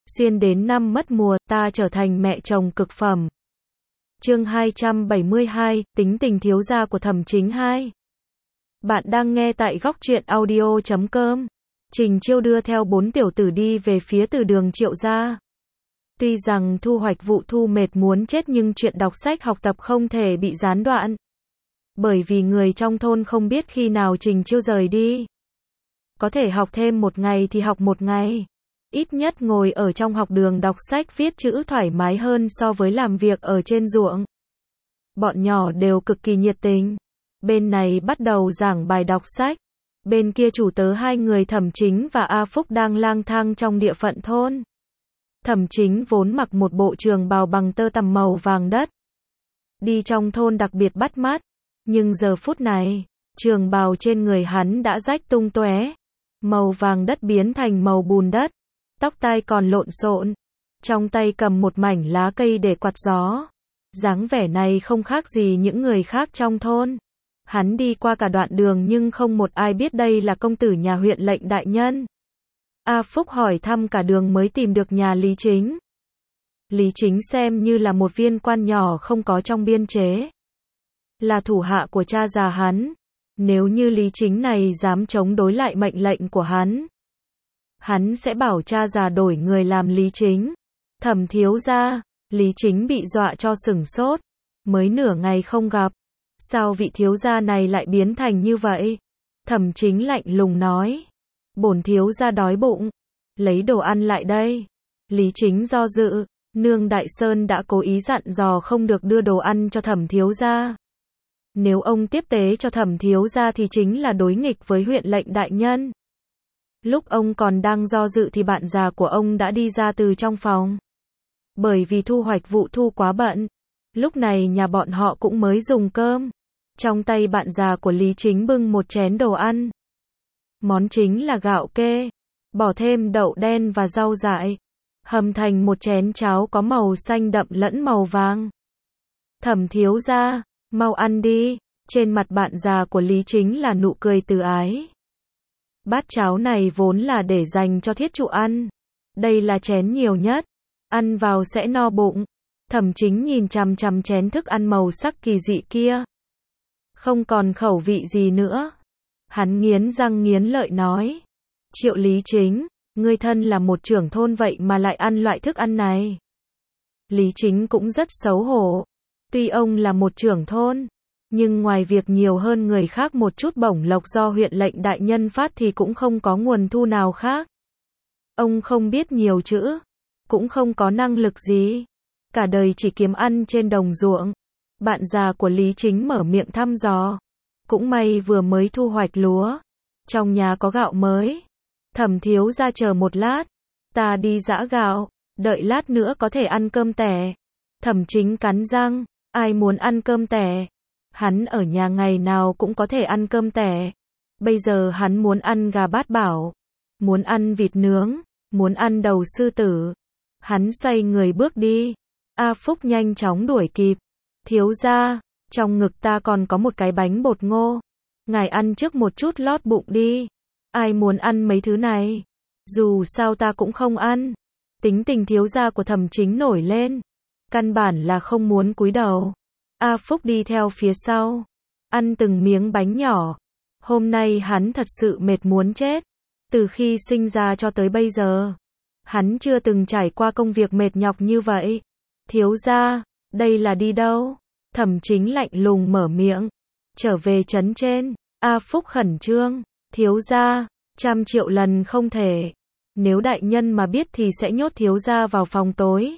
xuyên đến năm mất mùa, ta trở thành mẹ chồng cực phẩm. Chương 272, tính tình thiếu gia của Thẩm Chính 2. Bạn đang nghe tại góc truyện audio.com. Trình Chiêu đưa theo 4 tiểu tử đi về phía từ đường Triệu gia. Tuy rằng thu hoạch vụ thu mệt muốn chết nhưng chuyện đọc sách học tập không thể bị gián đoạn. Bởi vì người trong thôn không biết khi nào Trình Chiêu rời đi. Có thể học thêm một ngày thì học một ngày. Ít nhất ngồi ở trong học đường đọc sách viết chữ thoải mái hơn so với làm việc ở trên ruộng. Bọn nhỏ đều cực kỳ nhiệt tình. Bên này bắt đầu giảng bài đọc sách. Bên kia chủ tớ hai người Thẩm Chính và A Phúc đang lang thang trong địa phận thôn. Thẩm Chính vốn mặc một bộ trường bào bằng tơ tằm màu vàng đất. Đi trong thôn đặc biệt bắt mắt. Nhưng giờ phút này, trường bào trên người hắn đã rách tung tóe. Màu vàng đất biến thành màu bùn đất. Tóc tai còn lộn xộn. Trong tay cầm một mảnh lá cây để quạt gió. Dáng vẻ này không khác gì những người khác trong thôn. Hắn đi qua cả đoạn đường nhưng không một ai biết đây là công tử nhà huyện lệnh đại nhân. A Phúc hỏi thăm cả đường mới tìm được nhà Lý Chính. Lý Chính xem như là một viên quan nhỏ không có trong biên chế. Là thủ hạ của cha già hắn. Nếu như Lý Chính này dám chống đối lại mệnh lệnh của hắn sẽ bảo cha già đổi người làm Lý Chính. Thẩm thiếu gia, Lý Chính bị dọa cho sửng sốt. Mới nửa ngày không gặp. Sao vị thiếu gia này lại biến thành như vậy? Thẩm Chính lạnh lùng nói. Bổn thiếu gia đói bụng. Lấy đồ ăn lại đây. Lý Chính do dự. Nương Đại Sơn đã cố ý dặn dò không được đưa đồ ăn cho Thẩm thiếu gia. Nếu ông tiếp tế cho Thẩm thiếu gia thì chính là đối nghịch với huyện lệnh đại nhân. Lúc ông còn đang do dự thì bạn già của ông đã đi ra từ trong phòng. Bởi vì thu hoạch vụ thu quá bận. Lúc này nhà bọn họ cũng mới dùng cơm. Trong tay bạn già của Lý Chính bưng một chén đồ ăn. Món chính là gạo kê. Bỏ thêm đậu đen và rau dại. Hầm thành một chén cháo có màu xanh đậm lẫn màu vàng. Thẩm thiếu gia, mau ăn đi. Trên mặt bạn già của Lý Chính là nụ cười từ ái. Bát cháo này vốn là để dành cho thiết trụ ăn. Đây là chén nhiều nhất. Ăn vào sẽ no bụng. Thẩm Chính nhìn chằm chằm chén thức ăn màu sắc kỳ dị kia. Không còn khẩu vị gì nữa. Hắn nghiến răng nghiến lợi nói. Triệu Lý Chính, ngươi thân là một trưởng thôn vậy mà lại ăn loại thức ăn này. Lý Chính cũng rất xấu hổ. Tuy ông là một trưởng thôn, nhưng ngoài việc nhiều hơn người khác một chút bổng lộc do huyện lệnh đại nhân phát thì cũng không có nguồn thu nào khác. Ông không biết nhiều chữ, cũng không có năng lực gì. Cả đời chỉ kiếm ăn trên đồng ruộng. Bạn già của Lý Chính mở miệng thăm dò. Cũng may vừa mới thu hoạch lúa. Trong nhà có gạo mới. Thẩm thiếu gia chờ một lát. Ta đi giã gạo. Đợi lát nữa có thể ăn cơm tẻ. Thẩm Chính cắn răng. Ai muốn ăn cơm tẻ? Hắn ở nhà ngày nào cũng có thể ăn cơm tẻ. Bây giờ hắn muốn ăn gà bát bảo. Muốn ăn vịt nướng. Muốn ăn đầu sư tử. Hắn xoay người bước đi. A Phúc nhanh chóng đuổi kịp. Thiếu gia, trong ngực ta còn có một cái bánh bột ngô. Ngài ăn trước một chút lót bụng đi. Ai muốn ăn mấy thứ này? Dù sao ta cũng không ăn. Tính tình thiếu gia của Thẩm Chính nổi lên. Căn bản là không muốn cúi đầu. A Phúc đi theo phía sau. Ăn từng miếng bánh nhỏ. Hôm nay hắn thật sự mệt muốn chết. Từ khi sinh ra cho tới bây giờ. Hắn chưa từng trải qua công việc mệt nhọc như vậy. Thiếu gia, đây là đi đâu? Thẩm Chính lạnh lùng mở miệng. Trở về trấn trên. A Phúc khẩn trương. Thiếu gia, 100 triệu lần không thể. Nếu đại nhân mà biết thì sẽ nhốt thiếu gia vào phòng tối.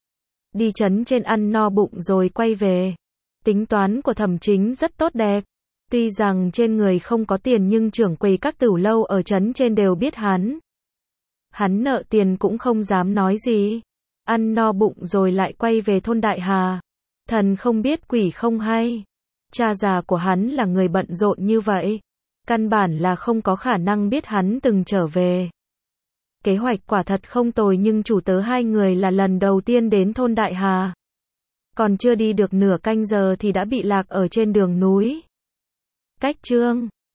Đi trấn trên ăn no bụng rồi quay về. Tính toán của Thẩm Chính rất tốt đẹp. Tuy rằng trên người không có tiền nhưng trưởng quầy các tửu lâu ở trấn trên đều biết hắn. Hắn nợ tiền cũng không dám nói gì. Ăn no bụng rồi lại quay về thôn Đại Hà. Thần không biết quỷ không hay. Cha già của hắn là người bận rộn như vậy. Căn bản là không có khả năng biết hắn từng trở về. Kế hoạch quả thật không tồi nhưng chủ tớ hai người là lần đầu tiên đến thôn Đại Hà. Còn chưa đi được nửa canh giờ thì đã bị lạc ở trên đường núi. Cách chương